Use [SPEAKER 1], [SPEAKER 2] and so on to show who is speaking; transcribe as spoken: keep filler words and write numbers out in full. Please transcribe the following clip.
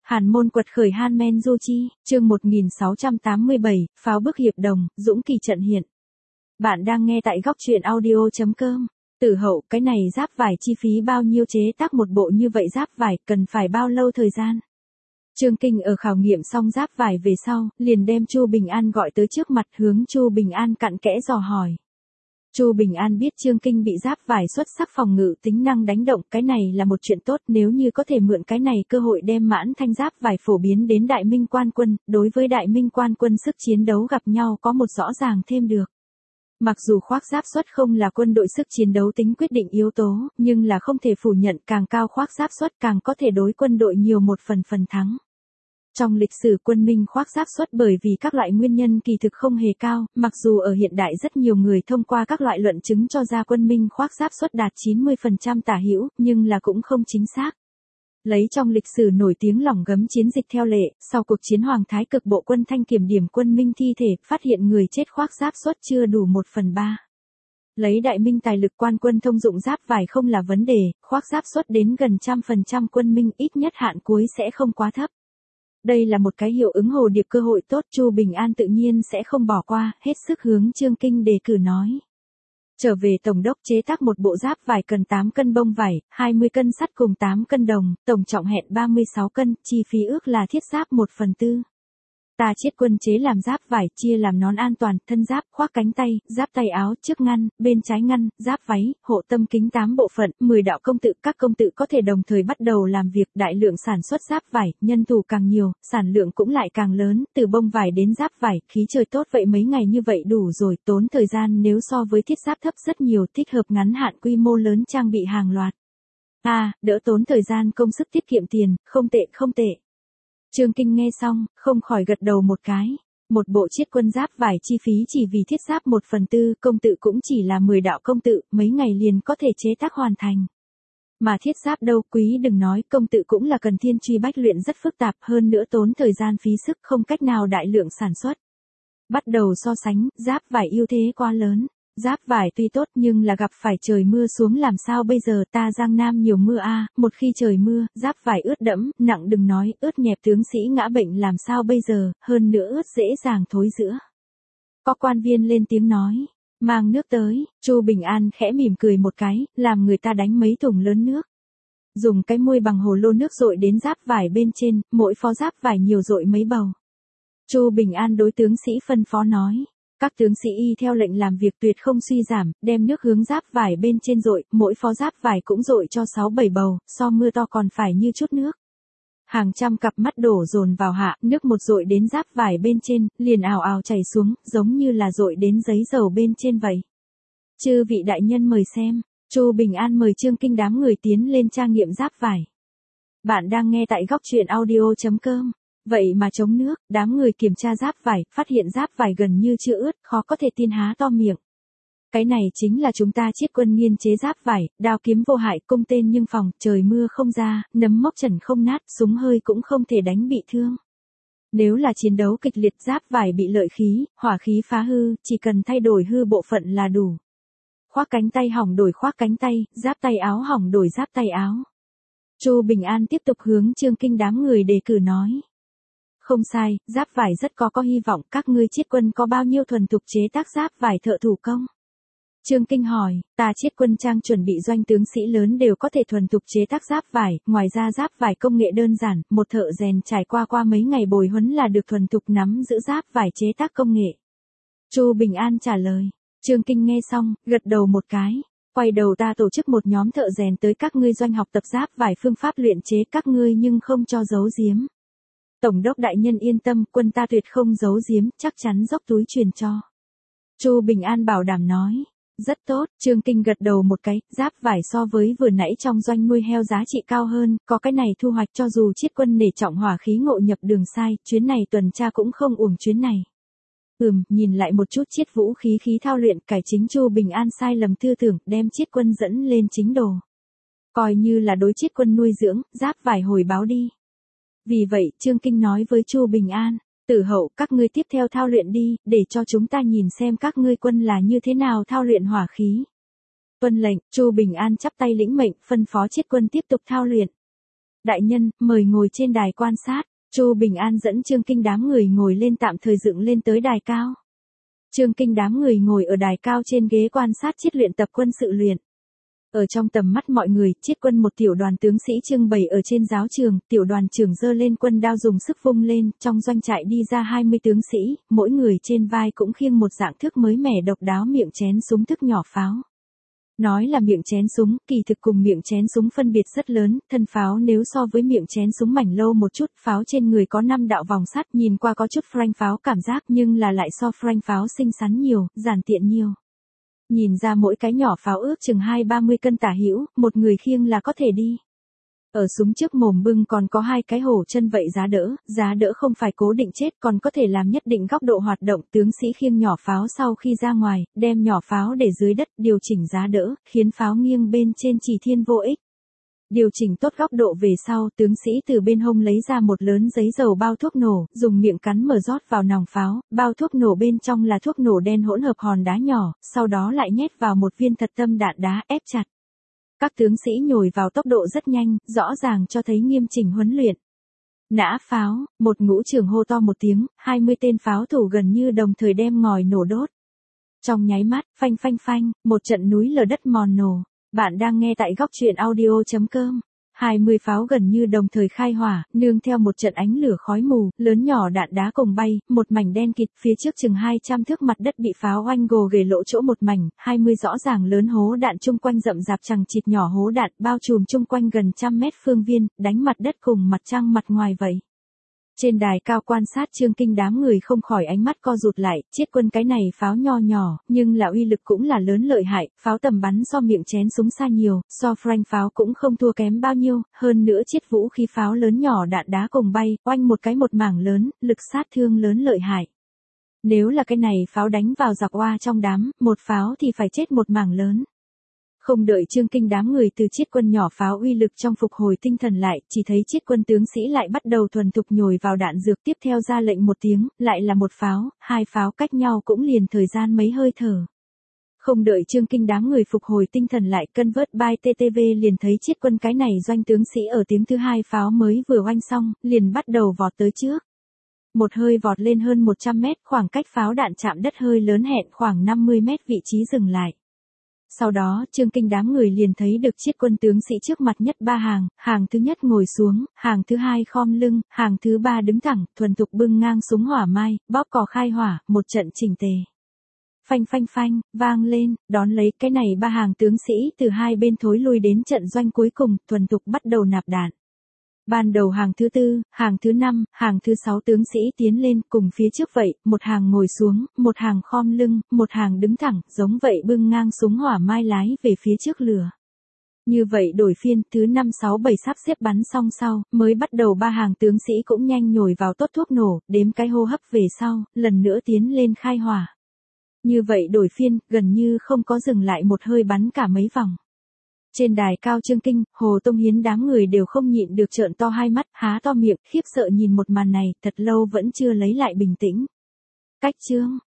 [SPEAKER 1] Hàn Môn quật khởi Han Men Du Chi, chương một nghìn sáu trăm tám mươi bảy, pháo bức hiệp đồng, dũng kỳ trận hiện. Bạn đang nghe tại góc truyện audio chấm com. Tử Hậu, cái này giáp vải chi phí bao nhiêu chế tác một bộ như vậy giáp vải, cần phải bao lâu thời gian? Trương Kinh ở khảo nghiệm xong giáp vải về sau, liền đem Chu Bình An gọi tới trước mặt, hướng Chu Bình An cặn kẽ dò hỏi. Chu Bình An biết Trương Kinh bị giáp vải xuất sắc phòng ngự tính năng đánh động, cái này là một chuyện tốt, nếu như có thể mượn cái này cơ hội đem mãn thanh giáp vải phổ biến đến Đại Minh Quan Quân, đối với Đại Minh Quan Quân sức chiến đấu gặp nhau có một rõ ràng thêm được. Mặc dù khoác giáp xuất không là quân đội sức chiến đấu tính quyết định yếu tố, nhưng là không thể phủ nhận càng cao khoác giáp xuất càng có thể đối quân đội nhiều một phần phần thắng. Trong lịch sử quân Minh khoác giáp xuất bởi vì các loại nguyên nhân kỳ thực không hề cao, mặc dù ở hiện đại rất nhiều người thông qua các loại luận chứng cho ra quân Minh khoác giáp xuất đạt chín mươi phần trăm tả hữu, nhưng là cũng không chính xác. Lấy trong lịch sử nổi tiếng lỏng gấm chiến dịch theo lệ, sau cuộc chiến Hoàng Thái Cực bộ quân thanh kiểm điểm quân Minh thi thể, phát hiện người chết khoác giáp xuất chưa đủ một phần ba. Lấy Đại Minh tài lực quan quân thông dụng giáp vải không là vấn đề, khoác giáp xuất đến gần trăm phần trăm quân Minh ít nhất hạn cuối sẽ không quá thấp. Đây là một cái hiệu ứng hồ điệp cơ hội tốt, Chu Bình An tự nhiên sẽ không bỏ qua, hết sức hướng Trương Kinh đề cử nói. Trở về tổng đốc chế tác một bộ giáp vải cần tám cân bông vải, hai mươi cân sắt cùng tám cân đồng, tổng trọng hẹn ba mươi sáu cân, chi phí ước là thiết giáp một phần tư. Ta chiết quân chế làm giáp vải, chia làm nón an toàn, thân giáp, khoác cánh tay, giáp tay áo, trước ngăn, bên trái ngăn, giáp váy, hộ tâm kính tám bộ phận, mười đạo công tự, các công tự có thể đồng thời bắt đầu làm việc, đại lượng sản xuất giáp vải, nhân thủ càng nhiều, sản lượng cũng lại càng lớn, từ bông vải đến giáp vải, khí trời tốt vậy mấy ngày như vậy đủ rồi, tốn thời gian nếu so với thiết giáp thấp rất nhiều, thích hợp ngắn hạn quy mô lớn trang bị hàng loạt. À, đỡ tốn thời gian công sức tiết kiệm tiền, không tệ không tệ. Trương Kinh nghe xong, không khỏi gật đầu một cái. Một bộ chiết quân giáp vải chi phí chỉ vì thiết giáp một phần tư, công tự cũng chỉ là mười đạo công tự, mấy ngày liền có thể chế tác hoàn thành. Mà thiết giáp đâu, quý đừng nói, công tự cũng là cần thiên truy bách luyện rất phức tạp, hơn nữa tốn thời gian phí sức không cách nào đại lượng sản xuất. Bắt đầu so sánh, giáp vải ưu thế quá lớn. Giáp vải tuy tốt nhưng là gặp phải trời mưa xuống làm sao bây giờ, ta Giang Nam nhiều mưa a, à, một khi trời mưa, giáp vải ướt đẫm, nặng đừng nói, ướt nhẹp tướng sĩ ngã bệnh làm sao bây giờ, hơn nữa ướt dễ dàng thối rữa. Có quan viên lên tiếng nói, mang nước tới, Chu Bình An khẽ mỉm cười một cái, làm người ta đánh mấy thùng lớn nước. Dùng cái muôi bằng hồ lô nước dội đến giáp vải bên trên, mỗi phó giáp vải nhiều dội mấy bầu. Chu Bình An đối tướng sĩ phân phó nói. Các tướng sĩ y theo lệnh làm việc tuyệt không suy giảm, đem nước hướng giáp vải bên trên dội, mỗi phó giáp vải cũng dội cho sáu bảy bầu, so mưa to còn phải như chút nước. Hàng trăm cặp mắt đổ dồn vào hạ, nước một dội đến giáp vải bên trên, liền ào ào chảy xuống, giống như là dội đến giấy dầu bên trên vậy. Chư vị đại nhân mời xem, Chu Bình An mời Trương Kinh đám người tiến lên tra nghiệm giáp vải. Bạn đang nghe tại góc truyện audio chấm com. Vậy mà chống nước, đám người kiểm tra giáp vải, phát hiện giáp vải gần như chưa ướt, khó có thể tin há to miệng. Cái này chính là chúng ta chiết quân nghiên chế giáp vải, đao kiếm vô hại, cung tên nhưng phòng, trời mưa không ra, nấm mốc trần không nát, súng hơi cũng không thể đánh bị thương. Nếu là chiến đấu kịch liệt giáp vải bị lợi khí, hỏa khí phá hư, chỉ cần thay đổi hư bộ phận là đủ. Khoác cánh tay hỏng đổi khoác cánh tay, giáp tay áo hỏng đổi giáp tay áo. Chu Bình An tiếp tục hướng Trương Kinh đám người đề cử nói. Không sai, giáp vải rất có có hy vọng, các ngươi chiết quân có bao nhiêu thuần thục chế tác giáp vải thợ thủ công? Trương Kinh hỏi, ta chiết quân trang chuẩn bị doanh tướng sĩ lớn đều có thể thuần thục chế tác giáp vải, ngoài ra giáp vải công nghệ đơn giản, một thợ rèn trải qua qua mấy ngày bồi huấn là được thuần thục nắm giữ giáp vải chế tác công nghệ. Chu Bình An trả lời, Trương Kinh nghe xong, gật đầu một cái, quay đầu ta tổ chức một nhóm thợ rèn tới các ngươi doanh học tập giáp vải phương pháp luyện chế các ngươi nhưng không cho giấu giếm. Tổng đốc đại nhân yên tâm, quân ta tuyệt không giấu giếm, chắc chắn dốc túi truyền cho. Chu Bình An bảo đảm nói, rất tốt, Trương Kinh gật đầu một cái, giáp vải so với vừa nãy trong doanh nuôi heo giá trị cao hơn, có cái này thu hoạch cho dù chiết quân nể trọng hỏa khí ngộ nhập đường sai, chuyến này tuần tra cũng không uổng chuyến này. Ừm, nhìn lại một chút chiết vũ khí khí thao luyện, cải chính Chu Bình An sai lầm tư tưởng, đem chiết quân dẫn lên chính đồ. Coi như là đối chiết quân nuôi dưỡng, giáp vải hồi báo đi. Vì vậy, Trương Kinh nói với Chu Bình An, Tử Hậu, các ngươi tiếp theo thao luyện đi, để cho chúng ta nhìn xem các ngươi quân là như thế nào thao luyện hỏa khí. Tuân lệnh, Chu Bình An chắp tay lĩnh mệnh, phân phó chiết quân tiếp tục thao luyện. Đại nhân, mời ngồi trên đài quan sát. Chu Bình An dẫn Trương Kinh đám người ngồi lên tạm thời dựng lên tới đài cao. Trương Kinh đám người ngồi ở đài cao trên ghế quan sát chiết luyện tập quân sự luyện. Ở trong tầm mắt mọi người, chiết quân một tiểu đoàn tướng sĩ trưng bày ở trên giáo trường, tiểu đoàn trưởng giơ lên quân đao dùng sức vung lên, trong doanh trại đi ra hai mươi tướng sĩ, mỗi người trên vai cũng khiêng một dạng thước mới mẻ độc đáo miệng chén súng thức nhỏ pháo. Nói là miệng chén súng, kỳ thực cùng miệng chén súng phân biệt rất lớn, thân pháo nếu so với miệng chén súng mảnh lâu một chút, pháo trên người có năm đạo vòng sắt, nhìn qua có chút frank pháo cảm giác nhưng là lại so frank pháo xinh xắn nhiều, giản tiện nhiều. Nhìn ra mỗi cái nhỏ pháo ước chừng hai ba mươi cân tả hữu, một người khiêng là có thể đi. Ở súng trước mồm bưng còn có hai cái hổ chân vậy giá đỡ, giá đỡ không phải cố định chết còn có thể làm nhất định góc độ hoạt động. Tướng sĩ khiêng nhỏ pháo sau khi ra ngoài, đem nhỏ pháo để dưới đất điều chỉnh giá đỡ, khiến pháo nghiêng bên trên chỉ thiên vô ích. Điều chỉnh tốt góc độ về sau, tướng sĩ từ bên hông lấy ra một lớn giấy dầu bao thuốc nổ, dùng miệng cắn mở rót vào nòng pháo, bao thuốc nổ bên trong là thuốc nổ đen hỗn hợp hòn đá nhỏ, sau đó lại nhét vào một viên thật tâm đạn đá ép chặt. Các tướng sĩ nhồi vào tốc độ rất nhanh, rõ ràng cho thấy nghiêm chỉnh huấn luyện. Nã pháo, một ngũ trưởng hô to một tiếng, hai mươi tên pháo thủ gần như đồng thời đem ngòi nổ đốt. Trong nháy mắt, phanh phanh phanh, một trận núi lở đất mòn nổ. Bạn đang nghe tại góc truyện audio chấm com. hai mươi pháo gần như đồng thời khai hỏa, nương theo một trận ánh lửa khói mù, lớn nhỏ đạn đá cùng bay, một mảnh đen kịt, phía trước chừng hai trăm thước mặt đất bị pháo oanh gồ ghề lỗ chỗ một mảnh, hai mươi rõ ràng lớn hố đạn chung quanh rậm rạp chằng chịt nhỏ hố đạn, bao trùm chung quanh gần trăm mét phương viên, đánh mặt đất cùng mặt trăng mặt ngoài vậy. Trên đài cao quan sát Trương Kinh đám người không khỏi ánh mắt co rụt lại, chiết quân cái này pháo nho nhỏ, nhưng là uy lực cũng là lớn lợi hại, pháo tầm bắn so miệng chén súng xa nhiều, so frank pháo cũng không thua kém bao nhiêu, hơn nữa chiết vũ khí pháo lớn nhỏ đạn đá cùng bay, oanh một cái một mảng lớn, lực sát thương lớn lợi hại. Nếu là cái này pháo đánh vào giặc oa trong đám, một pháo thì phải chết một mảng lớn. Không đợi Trương Kinh đám người từ chiết quân nhỏ pháo uy lực trong phục hồi tinh thần lại, chỉ thấy chiết quân tướng sĩ lại bắt đầu thuần thục nhồi vào đạn dược, tiếp theo ra lệnh một tiếng, lại là một pháo, hai pháo cách nhau cũng liền thời gian mấy hơi thở. Không đợi Trương Kinh đám người phục hồi tinh thần lại, Convert by tê tê vê liền thấy chiết quân cái này doanh tướng sĩ ở tiếng thứ hai pháo mới vừa oanh xong, liền bắt đầu vọt tới trước. Một hơi vọt lên hơn một trăm mét, khoảng cách pháo đạn chạm đất hơi lớn hẹn khoảng năm mươi mét vị trí dừng lại. Sau đó, Trương Kinh đám người liền thấy được chiết quân tướng sĩ trước mặt nhất ba hàng, hàng thứ nhất ngồi xuống, hàng thứ hai khom lưng, hàng thứ ba đứng thẳng, thuần thục bưng ngang súng hỏa mai, bóp cò khai hỏa, một trận chỉnh tề. Phanh phanh phanh, vang lên, đón lấy cái này ba hàng tướng sĩ từ hai bên thối lui đến trận doanh cuối cùng, thuần thục bắt đầu nạp đạn. Ban đầu hàng thứ tư, hàng thứ năm, hàng thứ sáu tướng sĩ tiến lên cùng phía trước vậy, một hàng ngồi xuống, một hàng khom lưng, một hàng đứng thẳng, giống vậy bưng ngang súng hỏa mai lái về phía trước lửa. Như vậy đổi phiên, thứ năm sáu bảy sắp xếp bắn xong sau, mới bắt đầu ba hàng tướng sĩ cũng nhanh nhồi vào tốt thuốc nổ, đếm cái hô hấp về sau, lần nữa tiến lên khai hỏa. Như vậy đổi phiên, gần như không có dừng lại một hơi bắn cả mấy vòng. Trên đài cao Trương Kinh, Hồ Tông Hiến đám người đều không nhịn được trợn to hai mắt, há to miệng, khiếp sợ nhìn một màn này, thật lâu vẫn chưa lấy lại bình tĩnh. Cách chương,